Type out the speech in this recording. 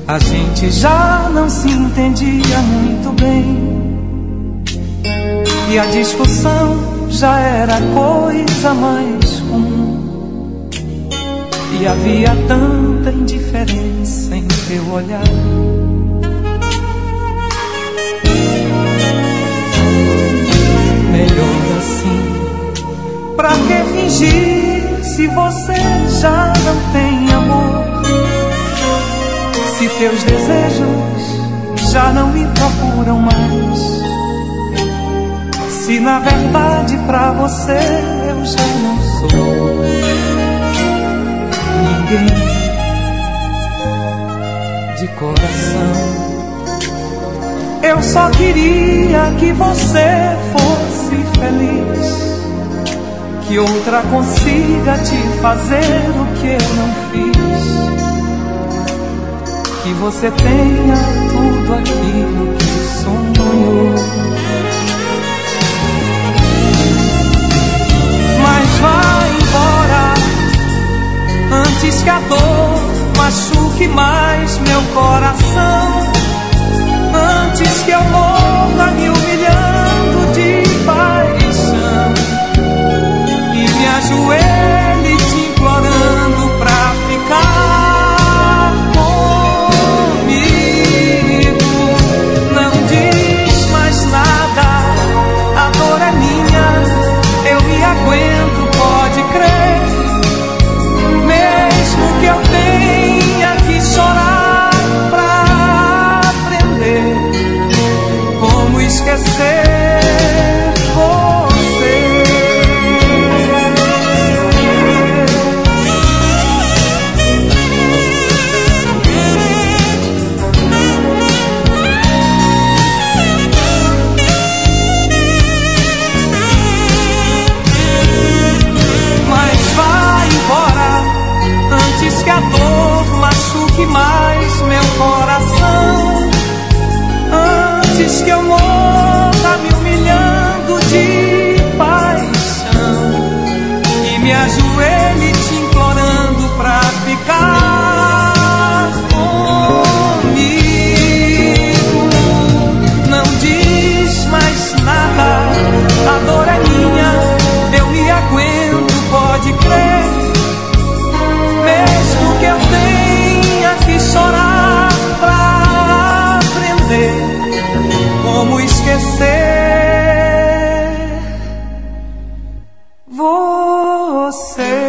A gente já não se entendia muito bem, e a discussão já era coisa mais comum, e havia tanta indiferença em teu olhar. Melhor assim, pra que fingir se você já não tem amor? Se teus desejos já não me procuram mais, se na verdade pra você eu já não sou ninguém de coração. Eu só queria que você fosse feliz, que outra consiga te fazer o que eu não fiz, que você tenha tudo aquilo que sonhou. Mas vá embora antes que a dor machuque mais meu coração, antes que eu morra me humilhando de paixão e me ajoelhe te implorando pra ficar comigo. Não diz mais nada, a dor é minha, eu me aguento, pode crer. Mesmo que eu tenha que chorar pra aprender como esquecer você. Mas vá embora antes que a dor machuque mais meu coração, antes que eu morra me humilhando de paixão e me ajoelhe te implorando pra ficar comigo. Não diz mais nada, a dor é minha, eu me aguento, pode crer. Mesmo que eu tenha que chorar pra aprender como esquecer você.